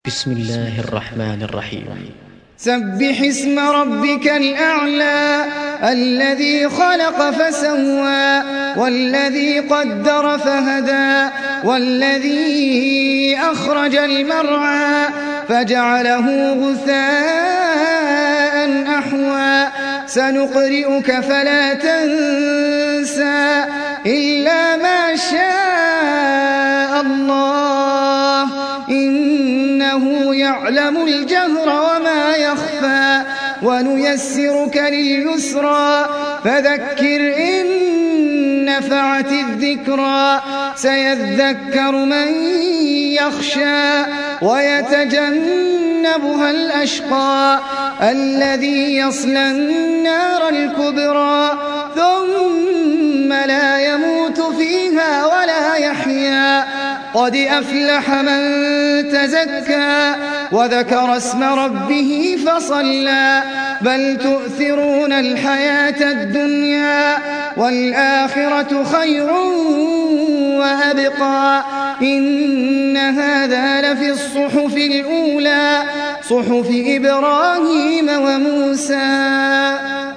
بسم الله الرحمن الرحيم. سبح اسم ربك الأعلى الذي خلق فسوى والذي قدر فهدى والذي أخرج المرعى فجعله غثاء أحوى سنقرئك فلا تنسى إلا ما شاء الله إنه يعلم الجهر وما يخفى ونيسرك لليسرى فذكر إن نفعت الذكرى سيذكر من يخشى ويتجنبها الأشقى الذي يصلى النار الكبرى ثم لا يموت فيها ولا يحيا قد أفلح من تزكى وذكر اسم ربه فصلى بل تؤثرون الحياة الدنيا والآخرة خير وأبقى إن هذا لفي الصحف الأولى صحف إبراهيم وموسى.